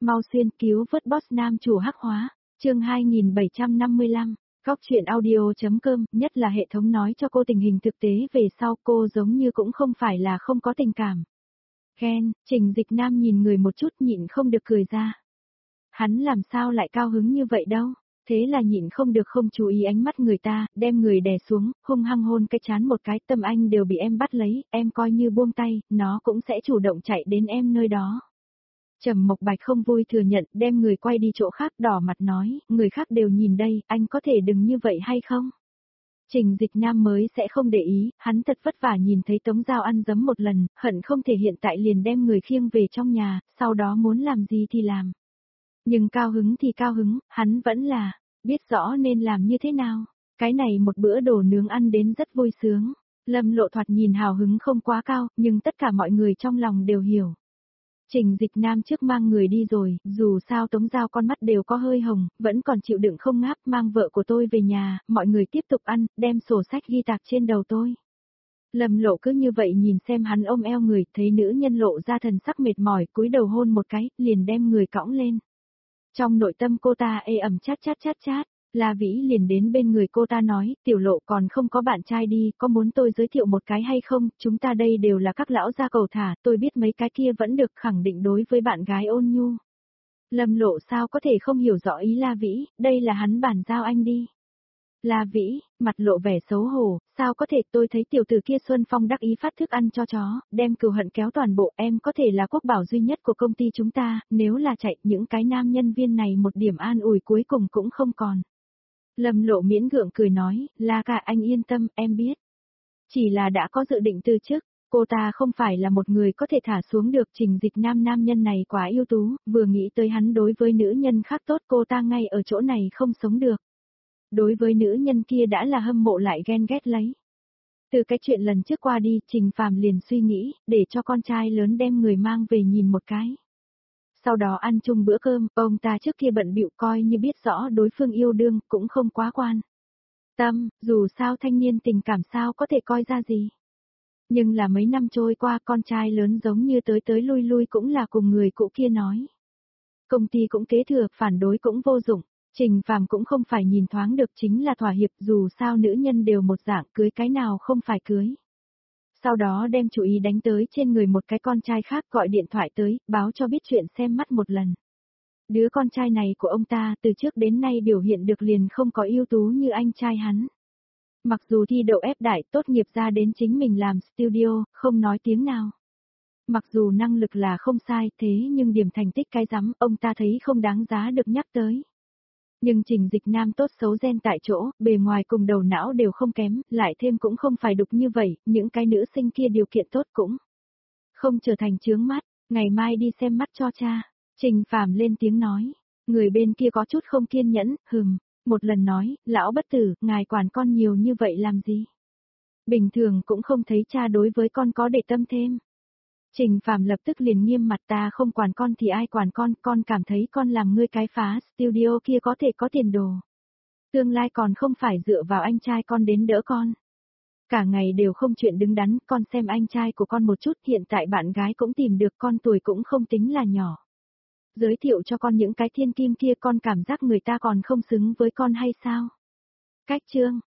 Mau xuyên cứu vớt boss nam chủ hắc hóa. Chương 2755. Góc truyện audio.com, nhất là hệ thống nói cho cô tình hình thực tế về sau, cô giống như cũng không phải là không có tình cảm. Ghen, Trình Dịch Nam nhìn người một chút nhịn không được cười ra. Hắn làm sao lại cao hứng như vậy đâu, thế là nhịn không được không chú ý ánh mắt người ta, đem người đè xuống, hung hăng hôn cái trán một cái, tâm anh đều bị em bắt lấy, em coi như buông tay, nó cũng sẽ chủ động chạy đến em nơi đó. Trầm Mộc Bạch không vui thừa nhận, đem người quay đi chỗ khác, đỏ mặt nói, người khác đều nhìn đây, anh có thể đừng như vậy hay không? Trình Dịch Nam mới sẽ không để ý, hắn thật vất vả nhìn thấy Tống Giao ăn dấm một lần, hận không thể hiện tại liền đem người khiêng về trong nhà, sau đó muốn làm gì thì làm. Nhưng cao hứng thì cao hứng, hắn vẫn là, biết rõ nên làm như thế nào. Cái này một bữa đồ nướng ăn đến rất vui sướng. Lâm Lộ thoạt nhìn hào hứng không quá cao, nhưng tất cả mọi người trong lòng đều hiểu. Trình Dịch Nam trước mang người đi rồi, dù sao Tống Giao con mắt đều có hơi hồng, vẫn còn chịu đựng không ngáp, mang vợ của tôi về nhà, mọi người tiếp tục ăn, đem sổ sách ghi tạc trên đầu tôi. Lâm Lộ cứ như vậy nhìn xem hắn ôm eo người, thấy nữ nhân lộ ra thần sắc mệt mỏi, cúi đầu hôn một cái, liền đem người cõng lên. Trong nội tâm cô ta ê ẩm chát chát chát chát, La Vĩ liền đến bên người cô ta nói, Tiểu Lộ còn không có bạn trai đi, có muốn tôi giới thiệu một cái hay không, chúng ta đây đều là các lão gia cầu thả, tôi biết mấy cái kia vẫn được khẳng định đối với bạn gái ôn nhu. Lâm Lộ sao có thể không hiểu rõ ý La Vĩ, đây là hắn bản giao anh đi. La Vĩ, mặt lộ vẻ xấu hổ, sao có thể, tôi thấy tiểu tử kia Xuân Phong đắc ý phát thức ăn cho chó, đem cừu hận kéo toàn bộ, em có thể là quốc bảo duy nhất của công ty chúng ta, nếu là chạy những cái nam nhân viên này một điểm an ủi cuối cùng cũng không còn. Lâm Lộ miễn gượng cười nói, La ca anh yên tâm, em biết. Chỉ là đã có dự định từ trước, cô ta không phải là một người có thể thả xuống được. Trình Dịch Nam nam nhân này quá ưu tú, vừa nghĩ tới hắn đối với nữ nhân khác tốt cô ta ngay ở chỗ này không sống được. Đối với nữ nhân kia đã là hâm mộ lại ghen ghét lấy. Từ cái chuyện lần trước qua đi, Trình Phàm liền suy nghĩ, để cho con trai lớn đem người mang về nhìn một cái. Sau đó ăn chung bữa cơm, ông ta trước kia bận bịu coi như biết rõ đối phương yêu đương, cũng không quá quan tâm, dù sao thanh niên tình cảm sao có thể coi ra gì. Nhưng là mấy năm trôi qua con trai lớn giống như tới tới lui lui cũng là cùng người cũ kia nói. Công ty cũng kế thừa, phản đối cũng vô dụng. Trình Phàm cũng không phải nhìn thoáng được, chính là thỏa hiệp, dù sao nữ nhân đều một dạng, cưới cái nào không phải cưới. Sau đó đem chú ý đánh tới trên người một cái con trai khác, gọi điện thoại tới, báo cho biết chuyện xem mắt một lần. Đứa con trai này của ông ta từ trước đến nay biểu hiện được liền không có ưu tú như anh trai hắn. Mặc dù thi đậu ép đại, tốt nghiệp ra đến chính mình làm studio, không nói tiếng nào. Mặc dù năng lực là không sai, thế nhưng điểm thành tích cái rắm, ông ta thấy không đáng giá được nhắc tới. Nhưng Trình Dịch Nam tốt xấu gen tại chỗ, bề ngoài cùng đầu não đều không kém, lại thêm cũng không phải đục như vậy, những cái nữ sinh kia điều kiện tốt cũng không trở thành chướng mắt, ngày mai đi xem mắt cho cha. Trình Phàm lên tiếng nói, người bên kia có chút không kiên nhẫn, một lần nói, lão bất tử, ngài quản con nhiều như vậy làm gì? Bình thường cũng không thấy cha đối với con có để tâm thêm. Trình Phàm lập tức liền nghiêm mặt, ta không quản con thì ai quản con cảm thấy con làm ngươi cái phá studio kia có thể có tiền đồ. Tương lai còn không phải dựa vào anh trai con đến đỡ con. Cả ngày đều không chuyện đứng đắn, con xem anh trai của con một chút, hiện tại bạn gái cũng tìm được, con tuổi cũng không tính là nhỏ. Giới thiệu cho con những cái thiên kim kia, con cảm giác người ta còn không xứng với con hay sao? Cách chương,